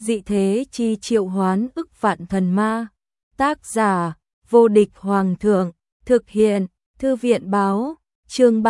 dị thế chi triệu hoán ức vạn thần ma. Tác giả, vô địch hoàng thượng, thực hiện, thư viện báo, chương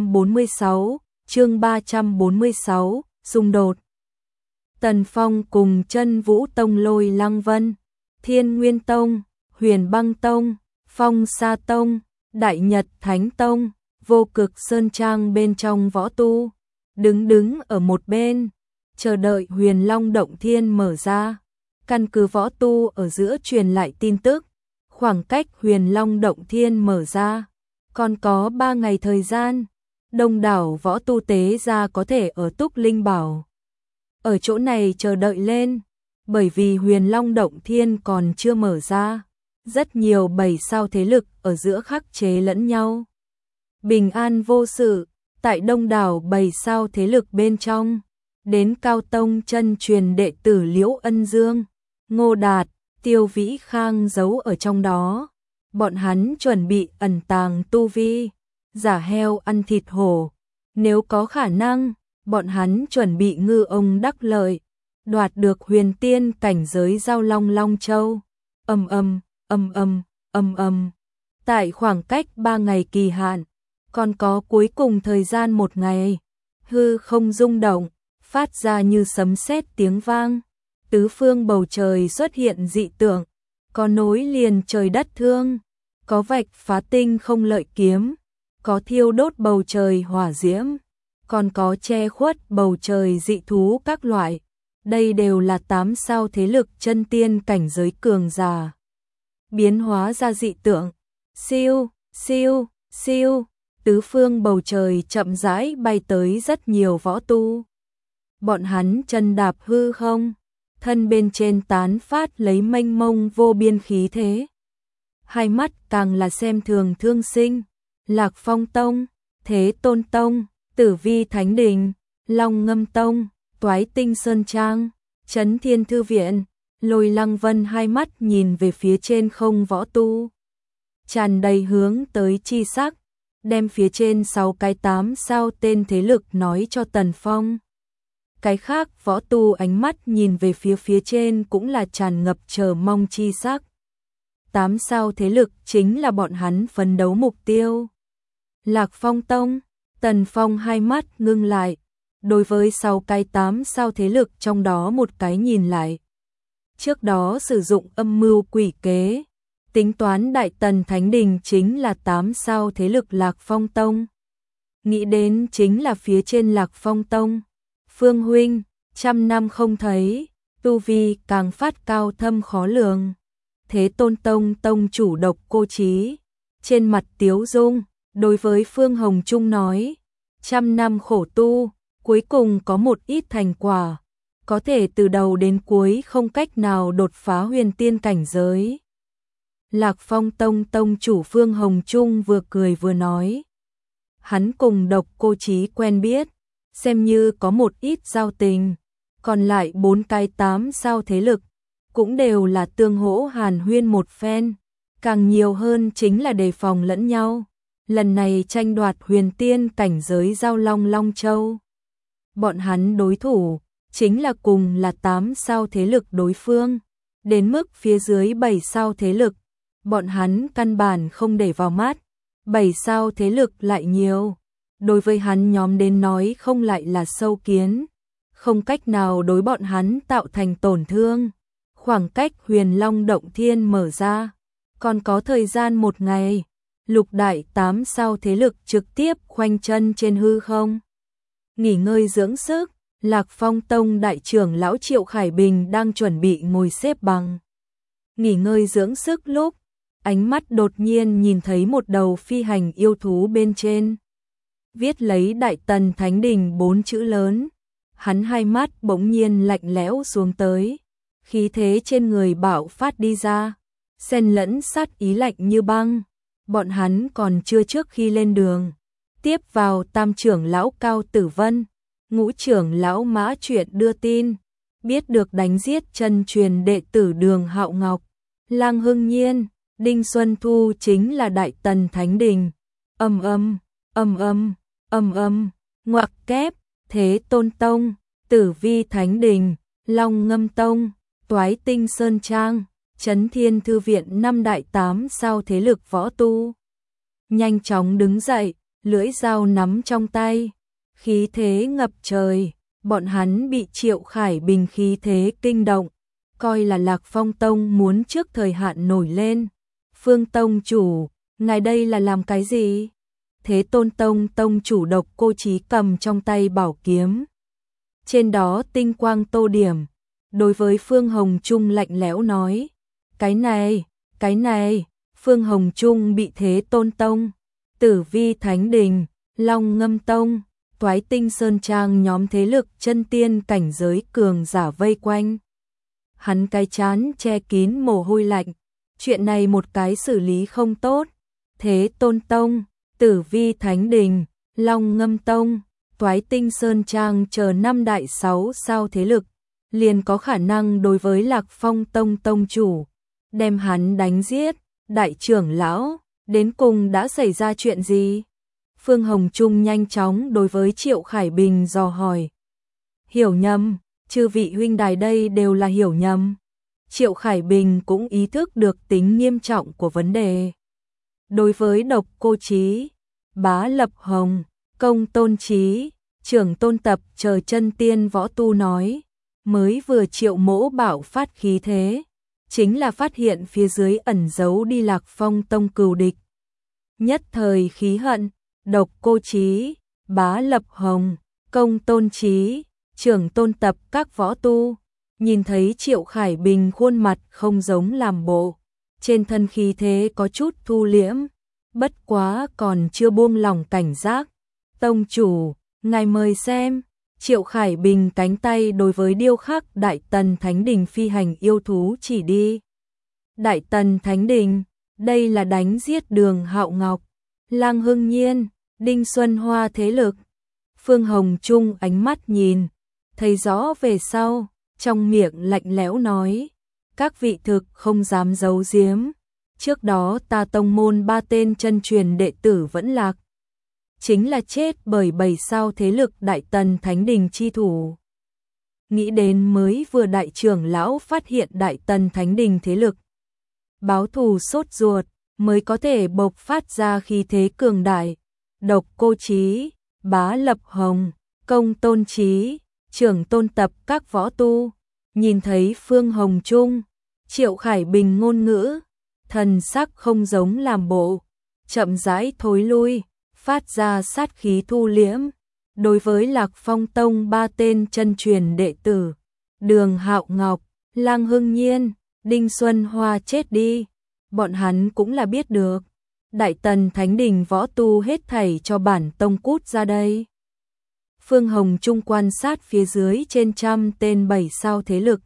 346, xung đột. Tần Phong cùng Chân Vũ Tông Lôi Lăng Vân, Thiên Nguyên Tông, Huyền Băng Tông, Phong Sa Tông, Đại Nhật Thánh Tông, Vô Cực Sơn Trang bên trong võ tu, đứng ở một bên, chờ đợi Huyền Long Động Thiên mở ra. Căn cứ võ tu ở giữa truyền lại tin tức, khoảng cách Huyền Long Động Thiên mở ra còn có 3 ngày thời gian. Đông đảo võ tu tế gia có thể ở Túc Linh Bảo ở chỗ này chờ đợi lên, bởi vì Huyền Long Động Thiên còn chưa mở ra. Rất nhiều 7 sao thế lực ở giữa khắc chế lẫn nhau, bình an vô sự. Tại đông đảo 7 sao thế lực bên trong, đến Cao Tông chân truyền đệ tử Liễu Ân Dương, Ngô Đạt, Tiêu Vĩ Khang giấu ở trong đó. Bọn hắn chuẩn bị ẩn tàng tu vi, giả heo ăn thịt hổ. Nếu có khả năng, bọn hắn chuẩn bị ngư ông đắc lợi, đoạt được huyền tiên cảnh giới Giao Long Long Châu. Tại khoảng cách 3 ngày kỳ hạn, còn có cuối cùng thời gian 1 ngày, hư không rung động, phát ra như sấm sét tiếng vang. Tứ phương bầu trời xuất hiện dị tượng, có nối liền trời đất thương, có vạch phá tinh không lợi kiếm, có thiêu đốt bầu trời hỏa diễm, còn có che khuất bầu trời dị thú các loại. Đây đều là 8 sao thế lực chân tiên cảnh giới cường giả biến hóa ra dị tượng. Siêu, siêu, siêu, tứ phương bầu trời chậm rãi bay tới rất nhiều võ tu. Bọn hắn chân đạp hư không, thân bên trên tán phát lấy mênh mông vô biên khí thế. Hai mắt càng là xem thường thương sinh. Lạc Phong Tông, Thế Tôn Tông, Tử Vi Thánh Đình, Long Ngâm Tông, Toái Tinh Sơn Trang, Chấn Thiên Thư Viện. Lôi Lăng Vân hai mắt nhìn về phía trên không võ tu, tràn đầy hướng tới chi sắc, đem phía trên 6 cái 8 sao tên thế lực nói cho Tần Phong. Cái khác võ tu ánh mắt nhìn về phía trên cũng là tràn ngập chờ mong chi sắc. 8 sao thế lực chính là bọn hắn phấn đấu mục tiêu. Lạc Phong Tông, Tần Phong hai mắt ngưng lại, đối với 6 cái 8 sao thế lực trong đó một cái nhìn lại. Trước đó sử dụng âm mưu quỷ kế, tính toán Đại Tần Thánh Đình chính là 8 sao thế lực Lạc Phong Tông. Nghĩ đến chính là phía trên Lạc Phong Tông. Phương huynh, 100 năm không thấy, tu vi càng phát cao thâm khó lường. Thế Tôn Tông tông chủ Độc Cô Chí, trên mặt tiếu dung, đối với Phương Hồng Trung nói, 100 năm khổ tu, cuối cùng có một ít thành quả, có thể từ đầu đến cuối không cách nào đột phá huyền tiên cảnh giới. Lạc Phong Tông tông chủ Phương Hồng Trung vừa cười vừa nói, hắn cùng Độc Cô Chí quen biết, xem như có một ít giao tình, còn lại 4 cái 8 sao thế lực cũng đều là tương hỗ hàn huyên một phen, càng nhiều hơn chính là đề phòng lẫn nhau. Lần này tranh đoạt huyền tiên cảnh giới Giao Long Long Châu, bọn hắn đối thủ chính là cùng là 8 sao thế lực đối phương, đến mức phía dưới 7 sao thế lực, bọn hắn căn bản không để vào mắt. 7 sao thế lực lại nhiều, đối với hắn nhóm đến nói không lại là sâu kiến, không cách nào đối bọn hắn tạo thành tổn thương. Khoảng cách Huyền Long Động Thiên mở ra, còn có thời gian 1 ngày, lục đại 8 sao thế lực trực tiếp khoanh chân trên hư không, nghỉ ngơi dưỡng sức. Lạc Phong Tông đại trưởng lão Triệu Khải Bình đang chuẩn bị ngồi xếp bằng, nghỉ ngơi dưỡng sức lúc, ánh mắt đột nhiên nhìn thấy một đầu phi hành yêu thú bên trên, viết lấy Đại Tần Thánh Đình 4 chữ lớn. Hắn hai mắt bỗng nhiên lạnh lẽo xuống tới, khí thế trên người bạo phát đi ra, xen lẫn sát ý lạnh như băng. Bọn hắn còn chưa trước khi lên đường, tiếp vào tam trưởng lão Cao Tử Vân, ngũ trưởng lão Mã Chuyện đưa tin, biết được đánh giết chân truyền đệ tử Đường Hạo Ngọc, Lang Hưng Nhiên, Đinh Xuân Thu chính là Đại Tần Thánh Đình. Ngoặc kép, Thế Tôn Tông, Tử Vi Thánh Đình, Long Ngâm Tông, Toái Tinh Sơn Trang, Chấn Thiên Thư Viện 5 đại 8 sao thế lực võ tu. Nhanh chóng đứng dậy, lưỡi dao nắm trong tay, khí thế ngập trời, bọn hắn bị Triệu Khải Bình khí thế kinh động, coi là Lạc Phong Tông muốn trước thời hạn nổi lên. Phương Tông chủ, ngài đây là làm cái gì? Thế Tôn Tông Tông chủ Độc Cô Chí cầm trong tay bảo kiếm. Trên đó tinh quang tô điểm, đối với Phương Hồng Trung lạnh lẽo nói, cái này, Phương Hồng Trung bị Thế Tôn Tông, Tử Vi Thánh Đình, Long Ngâm Tông, Toái Tinh Sơn Trang nhóm thế lực chân tiên cảnh giới cường giả vây quanh. Hắn cái chán che kín mồ hôi lạnh, chuyện này một cái xử lý không tốt. Thế Tôn Tông, Tử Vi Thánh Đình, Long Ngâm Tông, Toái Tinh Sơn Trang chờ 5 đại 6 sao thế lực, liền có khả năng đối với Lạc Phong Tông tông chủ, đem hắn đánh giết. Đại trưởng lão, đến cùng đã xảy ra chuyện gì? Phương Hồng Trung nhanh chóng đối với Triệu Khải Bình dò hỏi. Hiểu nhầm, chư vị huynh đài đây đều là hiểu nhầm. Triệu Khải Bình cũng ý thức được tính nghiêm trọng của vấn đề. Đối với Độc Cô Chí, Bá Lập Hồng, Công Tôn Chí, Trưởng Tôn Tập chờ chân tiên võ tu nói, mới vừa Triệu Mỗ bạo phát khí thế, chính là phát hiện phía dưới ẩn giấu đi Lạc Phong Tông cừu địch. Nhất thời khí hận, Độc Cô Chí, Bá Lập Hồng, Công Tôn Chí, Trưởng Tôn Tập các võ tu, nhìn thấy Triệu Khải Bình khuôn mặt không giống làm bộ, trên thân khí thế có chút thu liễm, bất quá còn chưa buông lỏng cảnh giác. Tông chủ, ngài mời xem. Triệu Khải Bình cánh tay đối với điêu khắc Đại Tần Thánh Đình phi hành yêu thú chỉ đi. Đại Tần Thánh Đình, đây là đánh giết Đường Hạo Ngọc, Lang Hưng Nhiên, Đinh Xuân Hoa thế lực. Phương Hồng Trung ánh mắt nhìn, thấy rõ về sau, trong miệng lạnh lẽo nói, các vị thực không dám giấu giếm, trước đó ta tông môn 3 tên chân truyền đệ tử vẫn lạc, chính là chết bởi 7 sao thế lực Đại Tần Thánh Đình chi thủ. Nghĩ đến mới vừa đại trưởng lão phát hiện Đại Tần Thánh Đình thế lực, báo thù sốt ruột, mới có thể bộc phát ra khí thế cường đại. Độc Cô Chí, Bá Lập Hồng, Công Tôn Chí, Trưởng Tôn Tập các võ tu, nhìn thấy Phương Hồng Trung, Triệu Khải Bình ngôn ngữ, thần sắc không giống làm bộ, chậm rãi thối lui, phát ra sát khí thu liễm. Đối với Lạc Phong Tông 3 tên chân truyền đệ tử, Đường Hạo Ngọc, Lang Hưng Nhiên, Đinh Xuân Hoa chết đi, bọn hắn cũng là biết được. Đại Tần Thánh Đình võ tu hết thảy cho bản tông cút ra đây. Phương Hồng Trung quan sát phía dưới trên trăm tên 7 sao thế lực,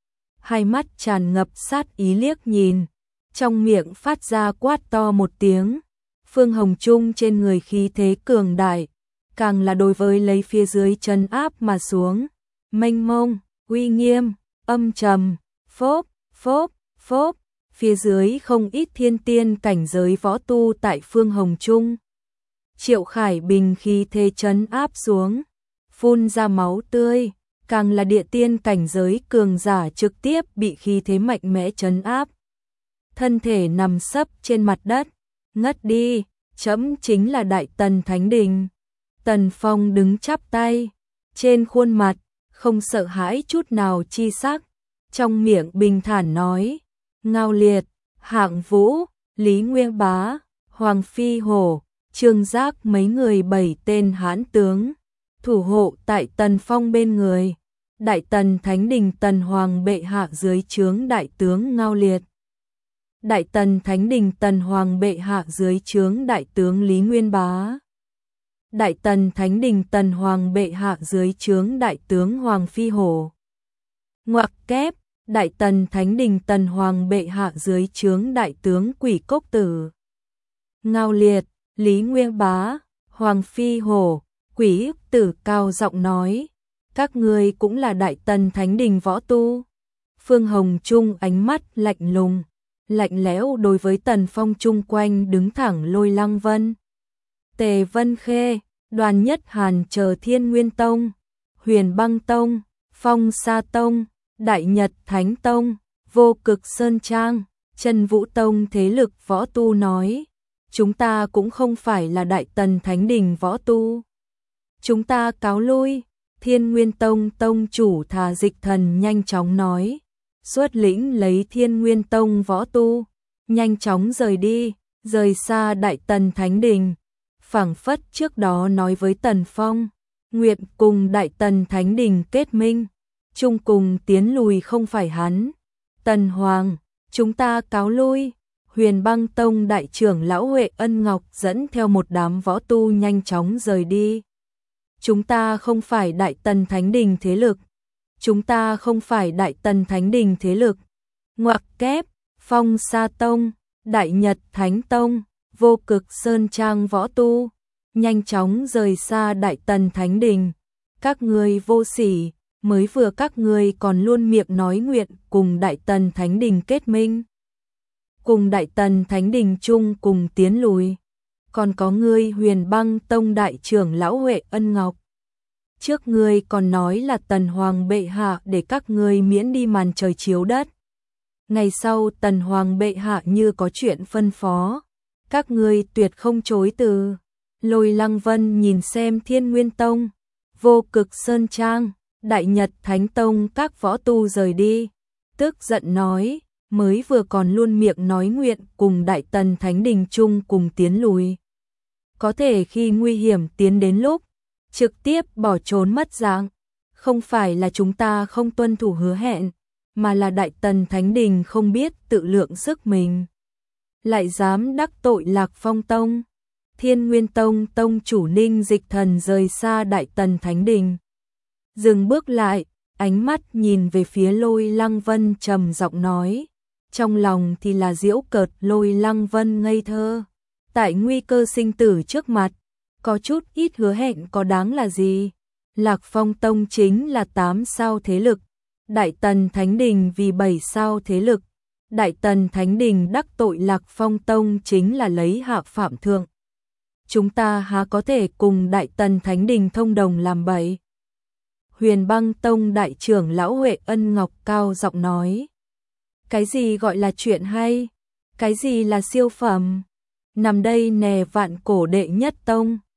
hai mắt tràn ngập sát ý liếc nhìn, trong miệng phát ra quát to một tiếng. Phương Hồng Trung trên người khí thế cường đại, càng là đối với lấy phía dưới trấn áp mà xuống, mênh mông, uy nghiêm, âm trầm, phốp, phốp, phốp, phía dưới không ít thiên tiên cảnh giới võ tu tại Phương Hồng Trung. Triệu Khải Bình khí thế trấn áp xuống, phun ra máu tươi, càng là địa tiên cảnh giới cường giả trực tiếp bị khí thế mạnh mẽ trấn áp. Thân thể nằm sấp trên mặt đất, ngất đi, trẫm chính là Đại Tần Thánh Đình. Tần Phong đứng chắp tay, trên khuôn mặt không sợ hãi chút nào chi sắc, trong miệng bình thản nói, Ngao Liệt, Hạng Vũ, Lý Nguyên Bá, Hoàng Phi Hổ, Trương Giác mấy người 7 tên hãn tướng, thủ hộ tại Tần Phong bên người. Đại Tần Thánh Đình Tần Hoàng bệ hạ dưới trướng đại tướng Ngao Liệt. Đại Tần Thánh Đình Tần Hoàng bệ hạ dưới trướng đại tướng Lý Nguyên Bá. Đại Tần Thánh Đình Tần Hoàng bệ hạ dưới trướng đại tướng Hoàng Phi Hổ. Ngoặc kép, Đại Tần Thánh Đình Tần Hoàng bệ hạ dưới trướng đại tướng Quỷ Cốc Tử. Ngao Liệt, Lý Nguyên Bá, Hoàng Phi Hổ, Quỷ Tử cao giọng nói, các ngươi cũng là Đại Tần Thánh Đình võ tu. Phương Hồng Trung ánh mắt lạnh lùng, lạnh lẽo đối với Tần Phong chung quanh đứng thẳng Lôi Lăng Vân, Tề Vân Khê, Đoàn Nhất Hàn chờ Thiên Nguyên Tông, Huyền Băng Tông, Phong Sa Tông, Đại Nhật Thánh Tông, Vô Cực Sơn Trang, Chân Vũ Tông thế lực võ tu nói, chúng ta cũng không phải là Đại Tần Thánh Đình võ tu. Chúng ta cáo lui. Thiên Nguyên Tông tông chủ Thà Dịch Thần nhanh chóng nói, xuất lĩnh lấy Thiên Nguyên Tông võ tu, nhanh chóng rời đi, rời xa Đại Tần Thánh Đình. Phảng phất trước đó nói với Tần Phong, nguyện cùng Đại Tần Thánh Đình kết minh, chung cùng tiến lùi không phải hắn. Tần Hoàng, chúng ta cáo lui. Huyền Băng Tông đại trưởng lão Huệ Ân Ngọc dẫn theo một đám võ tu nhanh chóng rời đi. Chúng ta không phải Đại Tần Thánh Đình thế lực. Chúng ta không phải Đại Tần Thánh Đình thế lực. Ngoặc kép, Phong Sa Tông, Đại Nhật Thánh Tông, Vô Cực Sơn Trang võ tu, nhanh chóng rời xa Đại Tần Thánh Đình. Các ngươi vô sỉ, mới vừa các ngươi còn luôn miệng nói nguyện cùng Đại Tần Thánh Đình kết minh. Cùng Đại Tần Thánh Đình chung cùng tiến lùi. Còn có ngươi Huyền Băng Tông đại trưởng lão Huệ Ân Ngọc. Trước ngươi còn nói là Tần Hoàng bệ hạ để các ngươi miễn đi màn trời chiếu đất. Ngày sau Tần Hoàng bệ hạ như có chuyện phân phó, các ngươi tuyệt không chối từ. Lôi Lăng Vân nhìn xem Thiên Nguyên Tông, Vô Cực Sơn Trang, Đại Nhật Thánh Tông các võ tu rời đi, tức giận nói, mới vừa còn luôn miệng nói nguyện cùng Đại Tần Thánh Đình chung cùng tiến lùi. Có thể khi nguy hiểm tiến đến lúc, trực tiếp bỏ trốn mất dạng. Không phải là chúng ta không tuân thủ hứa hẹn, mà là Đại Tần Thánh Đình không biết tự lượng sức mình. Lại dám đắc tội Lạc Phong Tông. Thiên Nguyên Tông tông chủ Ninh Dịch Thần rời xa Đại Tần Thánh Đình. Dừng bước lại, ánh mắt nhìn về phía Lôi Lăng Vân trầm giọng nói. Trong lòng thì là giễu cợt Lôi Lăng Vân ngây thơ. Tại nguy cơ sinh tử trước mặt, có chút ít hứa hẹn có đáng là gì? Lạc Phong Tông chính là 8 sao thế lực, Đại Tần Thánh Đình vì 7 sao thế lực. Đại Tần Thánh Đình đắc tội Lạc Phong Tông chính là lấy hạ phạm thượng. Chúng ta há có thể cùng Đại Tần Thánh Đình thông đồng làm bậy? Huyền Băng Tông đại trưởng lão Huệ Ân Ngọc cao giọng nói. Cái gì gọi là chuyện hay? Cái gì là siêu phẩm? Nằm đây nè vạn cổ đệ nhất tông,